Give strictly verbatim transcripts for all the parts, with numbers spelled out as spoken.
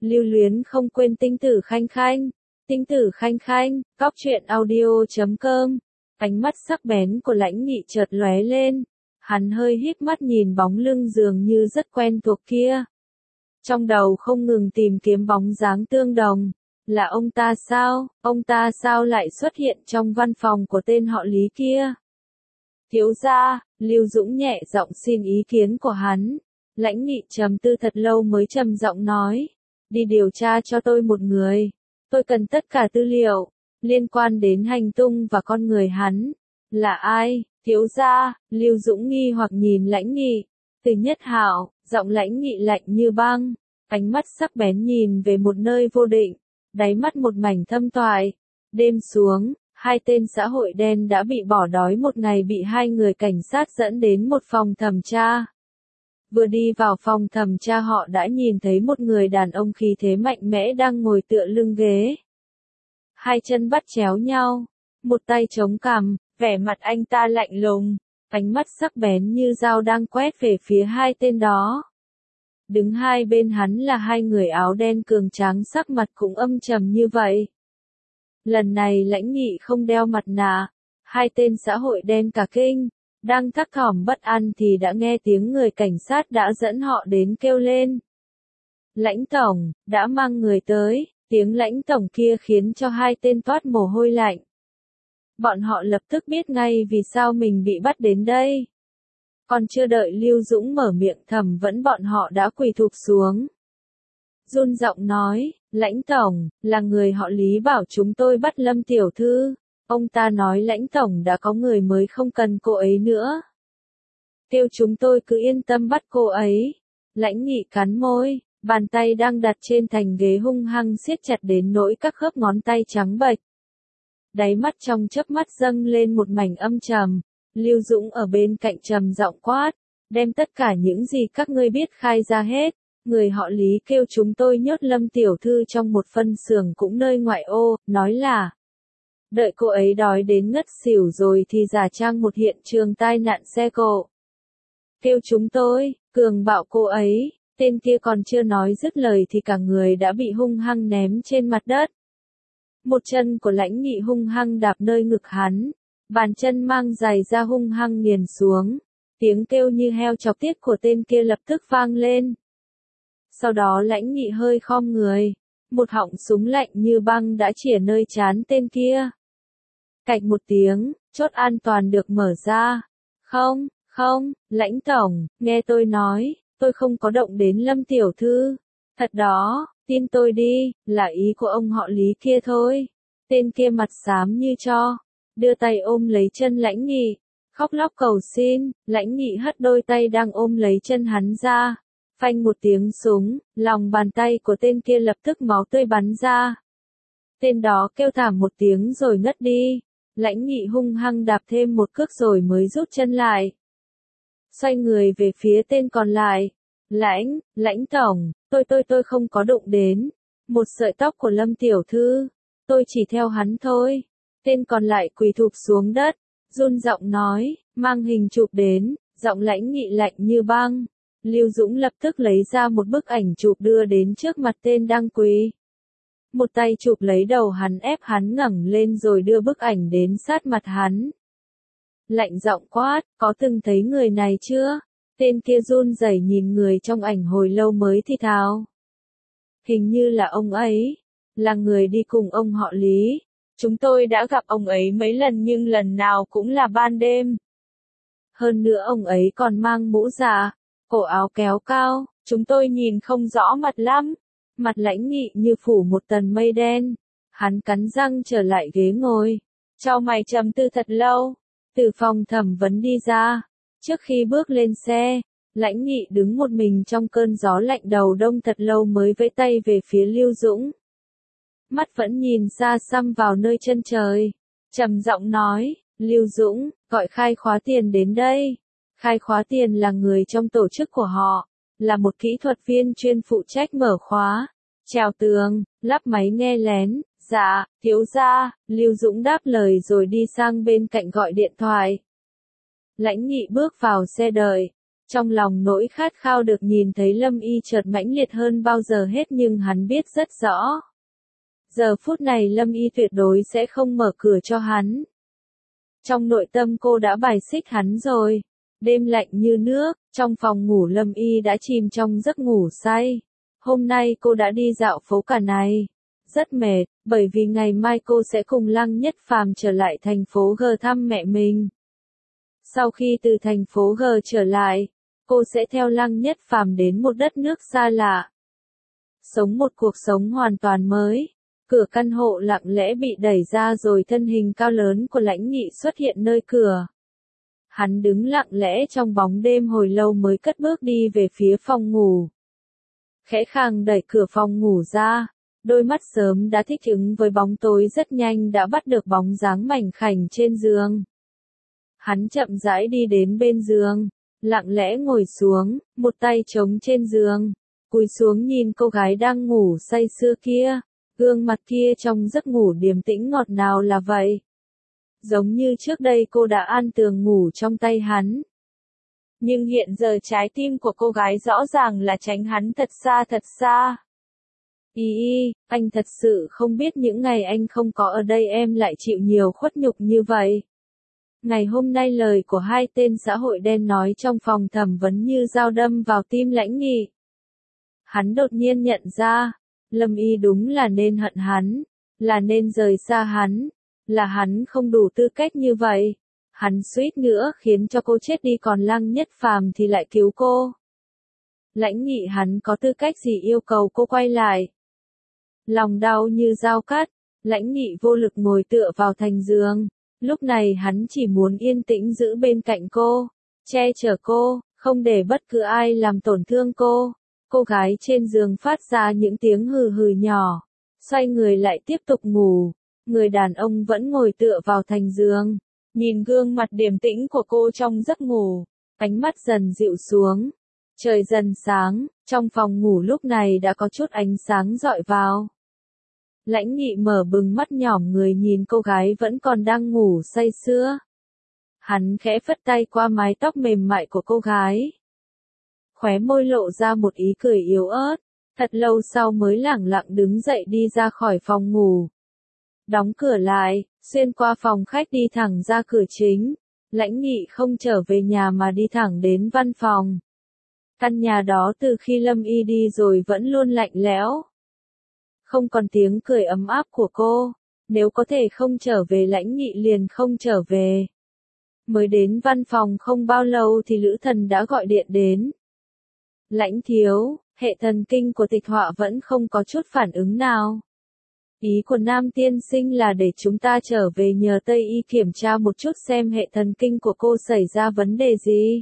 lưu luyến không quên tinh tử khanh khanh, tinh tử khanh khanh, cóc truyện audio chấm com. Ánh mắt sắc bén của Lãnh Nghị chợt lóe lên, hắn hơi híp mắt nhìn bóng lưng dường như rất quen thuộc kia. Trong đầu không ngừng tìm kiếm bóng dáng tương đồng, là ông ta sao, ông ta sao lại xuất hiện trong văn phòng của tên họ Lý kia. Thiếu gia, Lưu Dũng nhẹ giọng xin ý kiến của hắn. Lãnh Nghị trầm tư thật lâu mới trầm giọng nói, đi điều tra cho tôi một người, tôi cần tất cả tư liệu liên quan đến hành tung và con người hắn. Là ai? Thiếu gia, Lưu Dũng nghi hoặc nhìn Lãnh Nghị. Từ Nhất Hạo, giọng Lãnh Nghị lạnh như băng, ánh mắt sắc bén nhìn về một nơi vô định, đáy mắt một mảnh thâm toại. Đêm xuống, hai tên xã hội đen đã bị bỏ đói một ngày bị hai người cảnh sát dẫn đến một phòng thẩm tra. Vừa đi vào phòng thẩm tra họ đã nhìn thấy một người đàn ông khí thế mạnh mẽ đang ngồi tựa lưng ghế. Hai chân bắt chéo nhau, một tay chống cằm, vẻ mặt anh ta lạnh lùng, ánh mắt sắc bén như dao đang quét về phía hai tên đó. Đứng hai bên hắn là hai người áo đen cường tráng sắc mặt cũng âm trầm như vậy. Lần này Lãnh Nghị không đeo mặt nạ, hai tên xã hội đen cả kinh, đang thắc thỏm bất an thì đã nghe tiếng người cảnh sát đã dẫn họ đến kêu lên. Lãnh tổng, đã mang người tới, tiếng Lãnh tổng kia khiến cho hai tên toát mồ hôi lạnh. Bọn họ lập tức biết ngay vì sao mình bị bắt đến đây. Còn chưa đợi Lưu Dũng mở miệng thầm vẫn bọn họ đã quỳ thụp xuống. Run giọng nói, Lãnh tổng, là người họ Lý bảo chúng tôi bắt Lâm tiểu thư. Ông ta nói Lãnh tổng đã có người mới không cần cô ấy nữa. Kêu chúng tôi cứ yên tâm bắt cô ấy. Lãnh Nghị cắn môi, bàn tay đang đặt trên thành ghế hung hăng siết chặt đến nỗi các khớp ngón tay trắng bệch. Đáy mắt trong chớp mắt dâng lên một mảnh âm trầm. Lưu Dũng ở bên cạnh trầm giọng quát, đem tất cả những gì các ngươi biết khai ra hết. Người họ Lý kêu chúng tôi nhốt Lâm tiểu thư trong một phân xưởng cũng nơi ngoại ô, nói là đợi cô ấy đói đến ngất xỉu rồi thì giả trang một hiện trường tai nạn xe cộ. Kêu chúng tôi, cường bạo cô ấy, tên kia còn chưa nói dứt lời thì cả người đã bị hung hăng ném trên mặt đất. Một chân của Lãnh Nghị hung hăng đạp nơi ngực hắn, bàn chân mang giày ra hung hăng nghiền xuống, tiếng kêu như heo chọc tiết của tên kia lập tức vang lên. Sau đó Lãnh Nghị hơi khom người, một họng súng lạnh như băng đã chĩa nơi trán tên kia. Cạch một tiếng, chốt an toàn được mở ra. Không, không, Lãnh tổng, nghe tôi nói, tôi không có động đến Lâm tiểu thư. Thật đó, tin tôi đi, là ý của ông họ Lý kia thôi. Tên kia mặt xám như tro, đưa tay ôm lấy chân Lãnh Nghị, khóc lóc cầu xin. Lãnh Nghị hất đôi tay đang ôm lấy chân hắn ra. Phanh một tiếng súng, lòng bàn tay của tên kia lập tức máu tươi bắn ra. Tên đó kêu thảm một tiếng rồi ngất đi. Lãnh Nghị hung hăng đạp thêm một cước rồi mới rút chân lại. Xoay người về phía tên còn lại. Lãnh, Lãnh tổng, tôi tôi tôi không có đụng đến một sợi tóc của Lâm tiểu thư. Tôi chỉ theo hắn thôi. Tên còn lại quỳ thụp xuống đất, run giọng nói, mang hình chụp đến, giọng Lãnh Nghị lạnh như băng. Lưu Dũng lập tức lấy ra một bức ảnh chụp đưa đến trước mặt tên đang quỳ. Một tay chụp lấy đầu hắn ép hắn ngẩng lên rồi đưa bức ảnh đến sát mặt hắn. Lạnh giọng quát, có từng thấy người này chưa? Tên kia run rẩy nhìn người trong ảnh hồi lâu mới thì thào. Hình như là ông ấy, là người đi cùng ông họ Lý. Chúng tôi đã gặp ông ấy mấy lần nhưng lần nào cũng là ban đêm. Hơn nữa ông ấy còn mang mũ giả, cổ áo kéo cao, chúng tôi nhìn không rõ mặt lắm. Mặt Lãnh Nghị như phủ một tầng mây đen. Hắn cắn răng trở lại ghế ngồi. Chau mày trầm tư thật lâu. Từ phòng thẩm vấn đi ra. Trước khi bước lên xe, Lãnh Nghị đứng một mình trong cơn gió lạnh đầu đông thật lâu mới vẫy tay về phía Lưu Dũng. Mắt vẫn nhìn xa xăm vào nơi chân trời. Trầm giọng nói, Lưu Dũng, gọi khai khóa tiền đến đây. Khai khóa tiền là người trong tổ chức của họ, là một kỹ thuật viên chuyên phụ trách mở khóa, trèo tường, lắp máy nghe lén. Dạ, thiếu gia, Lưu Dũng đáp lời rồi đi sang bên cạnh gọi điện thoại. Lãnh Nghị bước vào xe đợi, Trong lòng nỗi khát khao được nhìn thấy Lâm Y chợt mãnh liệt hơn bao giờ hết, nhưng hắn biết rất rõ. Giờ phút này Lâm Y tuyệt đối sẽ không mở cửa cho hắn. Trong nội tâm cô đã bài xích hắn rồi. Đêm lạnh như nước, trong phòng ngủ Lâm Y đã chìm trong giấc ngủ say. Hôm nay cô đã đi dạo phố cả ngày. Rất mệt, bởi vì ngày mai cô sẽ cùng Lăng Nhất Phàm trở lại thành phố G thăm mẹ mình. Sau khi từ thành phố G trở lại, cô sẽ theo Lăng Nhất Phàm đến một đất nước xa lạ. Sống một cuộc sống hoàn toàn mới. Cửa căn hộ lặng lẽ bị đẩy ra rồi thân hình cao lớn của Lãnh Nghị xuất hiện nơi cửa. Hắn đứng lặng lẽ trong bóng đêm hồi lâu mới cất bước đi về phía phòng ngủ. Khẽ khàng đẩy cửa phòng ngủ ra, đôi mắt sớm đã thích ứng với bóng tối rất nhanh đã bắt được bóng dáng mảnh khảnh trên giường. Hắn chậm rãi đi đến bên giường, lặng lẽ ngồi xuống, một tay chống trên giường, cúi xuống nhìn cô gái đang ngủ say sưa kia. Gương mặt kia trong giấc ngủ điềm tĩnh ngọt ngào là vậy. Giống như trước đây cô đã an tường ngủ trong tay hắn. Nhưng hiện giờ trái tim của cô gái rõ ràng là tránh hắn thật xa thật xa. Ý y, anh thật sự không biết những ngày anh không có ở đây em lại chịu nhiều khuất nhục như vậy. Ngày hôm nay lời của hai tên xã hội đen nói trong phòng thẩm vấn như dao đâm vào tim Lãnh Nghị. Hắn đột nhiên nhận ra. Lâm Y đúng là nên hận hắn, là nên rời xa hắn, là hắn không đủ tư cách như vậy. Hắn suýt nữa khiến cho cô chết đi, còn Lăng Nhất Phàm thì lại cứu cô. Lãnh Nghị hắn có tư cách gì yêu cầu cô quay lại? Lòng đau như dao cắt, Lãnh Nghị vô lực ngồi tựa vào thành giường. Lúc này hắn chỉ muốn yên tĩnh giữ bên cạnh cô, che chở cô, không để bất cứ ai làm tổn thương cô. Cô gái trên giường phát ra những tiếng hừ hừ nhỏ, xoay người lại tiếp tục ngủ. Người đàn ông vẫn ngồi tựa vào thành giường, nhìn gương mặt điềm tĩnh của cô trong giấc ngủ, ánh mắt dần dịu xuống. Trời dần sáng, trong phòng ngủ lúc này đã có chút ánh sáng dọi vào. Lãnh Nghị mở bừng mắt nhỏm người nhìn cô gái vẫn còn đang ngủ say sưa. Hắn khẽ phất tay qua mái tóc mềm mại của cô gái. Khóe môi lộ ra một ý cười yếu ớt, thật lâu sau mới lẳng lặng đứng dậy đi ra khỏi phòng ngủ. Đóng cửa lại, xuyên qua phòng khách đi thẳng ra cửa chính. Lãnh Nghị không trở về nhà mà đi thẳng đến văn phòng. Căn nhà đó từ khi Lâm Y đi rồi vẫn luôn lạnh lẽo. Không còn tiếng cười ấm áp của cô. Nếu có thể không trở về Lãnh Nghị liền không trở về. Mới đến văn phòng không bao lâu thì Lữ Thần đã gọi điện đến. Lãnh thiếu, hệ thần kinh của Tịch Họa vẫn không có chút phản ứng nào. Ý của Nam tiên sinh là để chúng ta trở về nhờ Tây Y kiểm tra một chút xem hệ thần kinh của cô xảy ra vấn đề gì.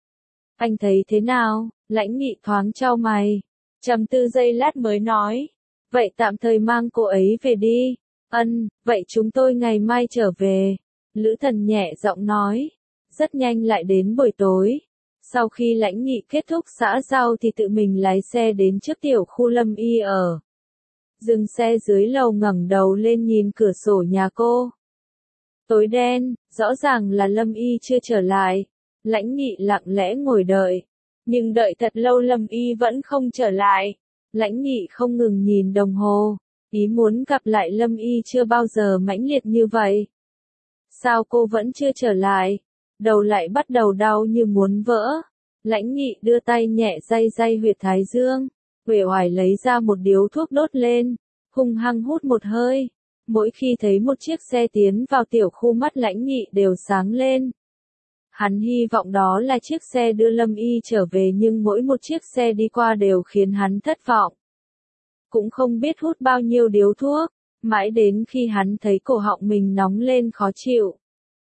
Anh thấy thế nào? Lãnh Nghị thoáng chau mày. Trầm tư giây lát mới nói. Vậy tạm thời mang cô ấy về đi. Ân, vậy chúng tôi ngày mai trở về. Lữ Thần nhẹ giọng nói. Rất nhanh lại đến buổi tối. Sau khi Lãnh Nghị kết thúc xã giao thì tự mình lái xe đến trước tiểu khu Lâm Y ở. Dừng xe dưới lầu ngẩng đầu lên nhìn cửa sổ nhà cô. Tối đen, rõ ràng là Lâm Y chưa trở lại. Lãnh Nghị lặng lẽ ngồi đợi. Nhưng đợi thật lâu Lâm Y vẫn không trở lại. Lãnh Nghị không ngừng nhìn đồng hồ. Ý muốn gặp lại Lâm Y chưa bao giờ mãnh liệt như vậy. Sao cô vẫn chưa trở lại? Đầu lại bắt đầu đau như muốn vỡ. Lãnh Nghị đưa tay nhẹ day day huyệt thái dương. Uể oải lấy ra một điếu thuốc đốt lên. Hung hăng hút một hơi. Mỗi khi thấy một chiếc xe tiến vào tiểu khu mắt Lãnh Nghị đều sáng lên. Hắn hy vọng đó là chiếc xe đưa Lâm Y trở về nhưng mỗi một chiếc xe đi qua đều khiến hắn thất vọng. Cũng không biết hút bao nhiêu điếu thuốc, mãi đến khi hắn thấy cổ họng mình nóng lên khó chịu.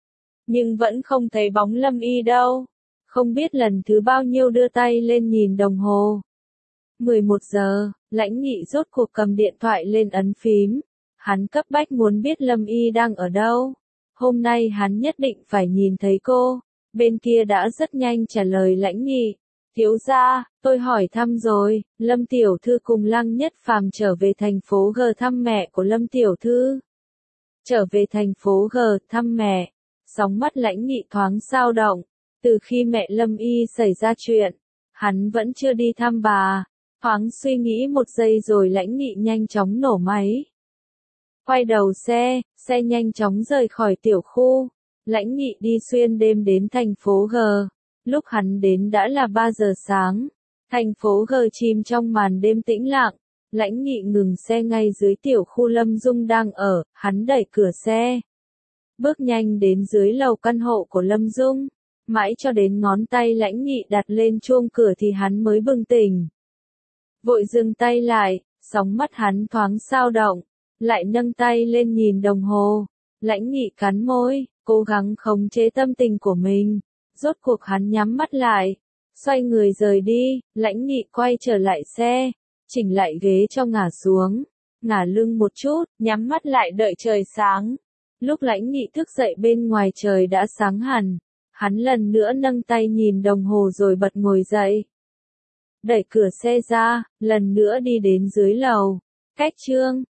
Nhưng vẫn không thấy bóng Lâm Y đâu. Không biết lần thứ bao nhiêu đưa tay lên nhìn đồng hồ. mười một giờ, Lãnh Nghị rốt cuộc cầm điện thoại lên ấn phím. Hắn cấp bách muốn biết Lâm Y đang ở đâu. Hôm nay hắn nhất định phải nhìn thấy cô. Bên kia đã rất nhanh trả lời Lãnh Nghị. Thiếu gia, tôi hỏi thăm rồi, Lâm Tiểu Thư cùng Lăng Nhất Phàm trở về thành phố G thăm mẹ của Lâm Tiểu Thư. Trở về thành phố G thăm mẹ, sóng mắt Lãnh Nghị thoáng dao động. Từ khi mẹ Lâm Y xảy ra chuyện, hắn vẫn chưa đi thăm bà. Thoáng suy nghĩ một giây rồi Lãnh Nghị nhanh chóng nổ máy. Quay đầu xe, xe nhanh chóng rời khỏi tiểu khu. Lãnh Nghị đi xuyên đêm đến thành phố G. Lúc hắn đến đã là ba giờ sáng. Thành phố G chìm trong màn đêm tĩnh lặng. Lãnh Nghị ngừng xe ngay dưới tiểu khu Lâm Dung đang ở, hắn đẩy cửa xe. Bước nhanh đến dưới lầu căn hộ của Lâm Dung. Mãi cho đến ngón tay Lãnh Nghị đặt lên chuông cửa thì hắn mới bừng tỉnh. Vội dừng tay lại, sóng mắt hắn thoáng dao động, lại nâng tay lên nhìn đồng hồ. Lãnh Nghị cắn môi, cố gắng khống chế tâm tình của mình. Rốt cuộc hắn nhắm mắt lại, xoay người rời đi. Lãnh Nghị quay trở lại xe, chỉnh lại ghế cho ngả xuống, ngả lưng một chút, nhắm mắt lại đợi trời sáng. Lúc Lãnh Nghị thức dậy bên ngoài trời đã sáng hẳn. Hắn lần nữa nâng tay nhìn đồng hồ rồi bật ngồi dậy. Đẩy cửa xe ra, lần nữa đi đến dưới lầu. Cách chương